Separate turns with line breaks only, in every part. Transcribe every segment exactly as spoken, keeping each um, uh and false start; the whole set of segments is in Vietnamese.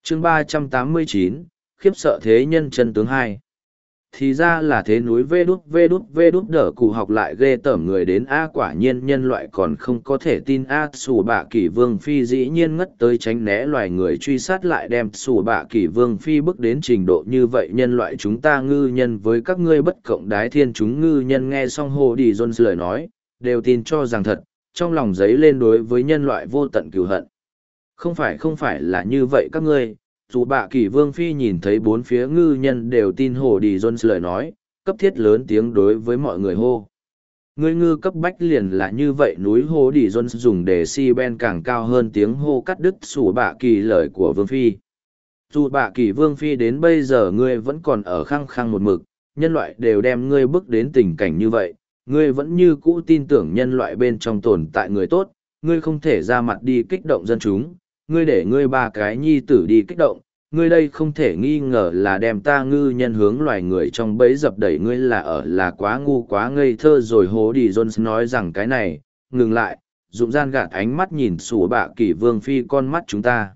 chương ba trăm tám mươi chín, khiếp sợ thế nhân chân tướng hai. Thì ra là thế, núi vê đút vê đút vê đút đỡ cụ học lại ghê tởm người đến a, quả nhiên nhân loại còn không có thể tin a. Sủ bạ kỷ vương phi dĩ nhiên ngất tới tránh né loài người truy sát, lại đem sủ bạ kỷ vương phi bước đến trình độ như vậy. Nhân loại chúng ta ngư nhân với các ngươi bất cộng đái thiên, chúng ngư nhân nghe xong Hồ Đi Jones lời nói đều tin cho rằng thật, trong lòng giấy lên đối với nhân loại vô tận cừu hận. Không phải không phải là như vậy các ngươi. Dù bạ kỷ vương phi nhìn thấy bốn phía ngư nhân đều tin Hồ Đi Jones lời nói, cấp thiết lớn tiếng đối với mọi người hô. Ngươi ngư cấp bách liền là như vậy. Núi Hồ Đi Jones dùng để si ben càng cao hơn tiếng hô cắt đứt sủ bạ kỳ lời của vương phi. Dù bạ kỳ vương phi đến bây giờ ngươi vẫn còn ở khăng khăng một mực, nhân loại đều đem ngươi bước đến tình cảnh như vậy, ngươi vẫn như cũ tin tưởng nhân loại bên trong tồn tại người tốt, ngươi không thể ra mặt đi kích động dân chúng. Ngươi để ngươi ba cái nhi tử đi kích động, ngươi đây không thể nghi ngờ là đem ta ngư nhân hướng loài người trong bẫy dập đẩy, ngươi là ở là quá ngu quá ngây thơ rồi. Hồ Đi Jones nói rằng cái này, ngừng lại, dụng gian gạt ánh mắt nhìn sủ bạ kỷ vương phi, con mắt chúng ta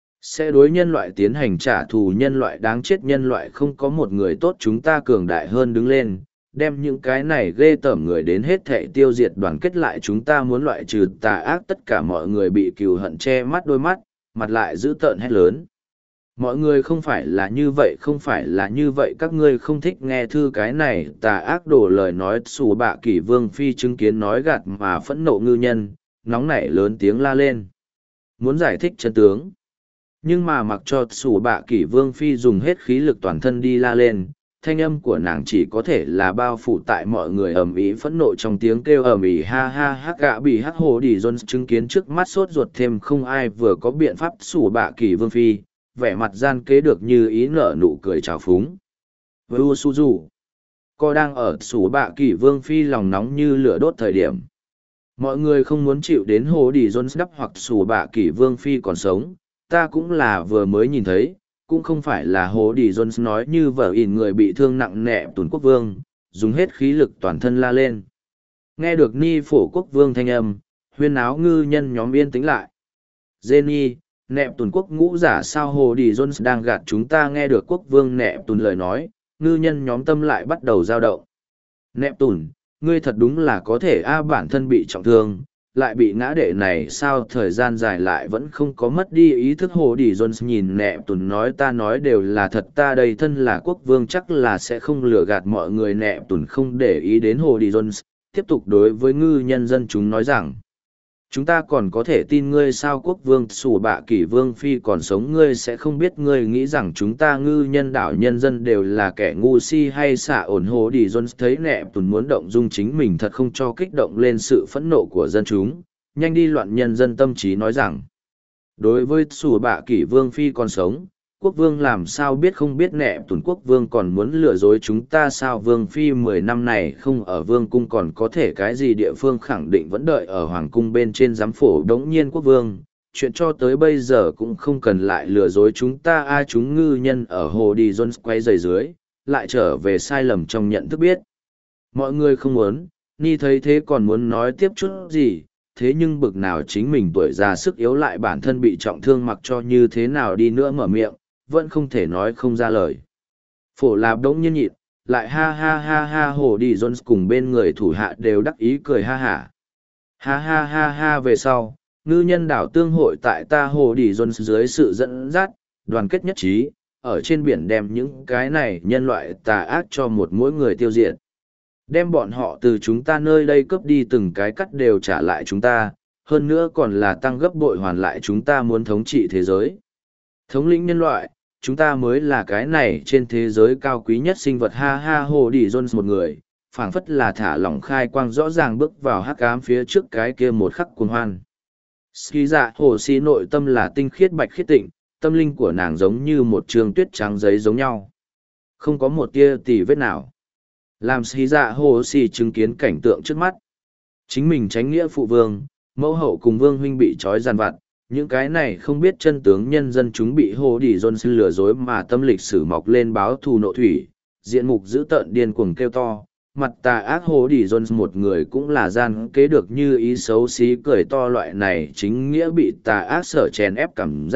sẽ đối nhân loại tiến hành trả thù, nhân loại đáng chết, nhân loại không có một người tốt, chúng ta cường đại hơn đứng lên, đem những cái này ghê tởm người đến hết thệ tiêu diệt, đoàn kết lại, chúng ta muốn loại trừ tà ác. Tất cả mọi người bị cừu hận che mắt đôi mắt, mặt lại dữ tợn hét lớn. Mọi người không phải là như vậy, không phải là như vậy, các ngươi không thích nghe thư cái này tà ác đổ lời nói. Sủ bạ kỷ vương phi chứng kiến nói gạt mà phẫn nộ ngư nhân, nóng nảy lớn tiếng la lên, muốn giải thích chân tướng. Nhưng mà mặc cho sủ bạ kỷ vương phi dùng hết khí lực toàn thân đi la lên, thanh âm của nàng chỉ có thể là bao phủ tại mọi người ầm ĩ phẫn nộ trong tiếng kêu ầm ĩ. Ha ha ha, gạ bị hắc Hồ Đi Jones chứng kiến trước mắt sốt ruột thêm không ai vừa có biện pháp sủ bạ kỷ vương phi, vẻ mặt gian kế được như ý nở nụ cười trào phúng. Với u su dù cô đang ở sủ bạ kỷ vương phi lòng nóng như lửa đốt thời điểm, mọi người không muốn chịu đến Hồ Đi Jones đắp hoặc sủ bạ kỷ vương phi còn sống. Ta cũng là vừa mới nhìn thấy, cũng không phải là Hồ Đi Jones nói như vở ỉn người bị thương nặng nẹ Tuần quốc vương, dùng hết khí lực toàn thân la lên. Nghe được ni phổ quốc vương thanh âm, huyên áo ngư nhân nhóm yên tĩnh lại. Jenny, nẹ Tuần quốc ngũ giả sao Hồ Đi Jones đang gạt chúng ta? Nghe được quốc vương nẹ Tuần lời nói, ngư nhân nhóm tâm lại bắt đầu dao động. Nẹ Tuần, ngươi thật đúng là có thể a, bản thân bị trọng thương, lại bị ngã đệ này sao thời gian dài lại vẫn không có mất đi ý thức. Hồ Đi Jones nhìn nẹ Tuần nói, ta nói đều là thật, ta đây thân là quốc vương chắc là sẽ không lừa gạt mọi người. Nẹ Tuần không để ý đến Hồ Đi Jones, tiếp tục đối với ngư nhân dân chúng nói rằng, chúng ta còn có thể tin ngươi sao? Quốc vương sủ bạ kỷ vương phi còn sống, ngươi sẽ không biết, ngươi nghĩ rằng chúng ta ngư nhân đảo nhân dân đều là kẻ ngu si hay xả ổn? Hồ Đi Jones thấy nẹ Tuần muốn động dung chính mình, thật không cho kích động lên sự phẫn nộ của dân chúng, nhanh đi loạn nhân dân tâm trí, nói rằng, đối với sủ bạ kỷ vương phi còn sống, quốc vương làm sao biết không biết? Nẹ Tuần, quốc vương còn muốn lừa dối chúng ta sao? Vương phi mười năm này không ở vương cung còn có thể cái gì địa phương, khẳng định vẫn đợi ở hoàng cung bên trên giám phổ. Đống nhiên quốc vương, chuyện cho tới bây giờ cũng không cần lại lừa dối chúng ta a. Chúng ngư nhân ở Hồ Đi Jones quay giày dưới, lại trở về sai lầm trong nhận thức biết. Mọi người không muốn, ni thấy thế còn muốn nói tiếp chút gì, thế nhưng bực nào chính mình tuổi già sức yếu, lại bản thân bị trọng thương, mặc cho như thế nào đi nữa mở miệng, vẫn không thể nói không ra lời. Phổ lạp đống nhiên nhịn, lại ha ha ha ha. Hồ Đi Jones cùng bên người thủ hạ đều đắc ý cười ha hả. Ha ha ha ha. Về sau, ngư nhân đảo tương hội tại ta Hồ Đi Jones dưới sự dẫn dắt, đoàn kết nhất trí, ở trên biển đem những cái này nhân loại tà ác cho một mỗi người tiêu diệt. Đem bọn họ từ chúng ta nơi đây cướp đi từng cái cắt đều trả lại chúng ta, hơn nữa còn là tăng gấp bội hoàn lại. Chúng ta muốn thống trị thế giới, thống lĩnh nhân loại, chúng ta mới là cái này trên thế giới cao quý nhất sinh vật. Ha ha. Hồ Đi Jones một người, phảng phất là thả lỏng khai quang, rõ ràng bước vào hắc ám phía trước cái kia một khắc cuồng hoan. Ski dạ hồ si nội tâm là tinh khiết bạch khiết tịnh, tâm linh của nàng giống như một trường tuyết trắng giấy giống nhau, không có một tia tì vết nào. Làm Ski dạ hồ si chứng kiến cảnh tượng trước mắt, chính mình tránh nghĩa phụ vương, mẫu hậu cùng vương huynh bị trói giàn vặt, những cái này không biết chân tướng nhân dân chúng bị Hồ Đi Jones lừa dối mà tâm lịch sử mọc lên báo thù nộ thủy, diện mục dữ tợn điên cuồng kêu to, mặt tà ác. Hồ Đi Jones một người cũng là gian kế được như ý xấu xí cười to, loại này chính nghĩa bị tà ác sở chèn ép cảm giác,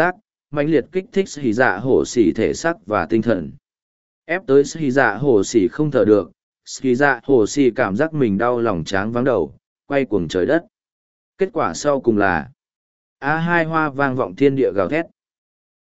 mãnh liệt kích thích hỉ dạ hổ xỉ thể xác và tinh thần. Ép tới hỉ dạ hổ xỉ không thở được, hỉ dạ hổ xỉ cảm giác mình đau lòng tráng vắng đầu, quay cuồng trời đất. Kết quả sau cùng là a hai hoa vang vọng thiên địa gào thét.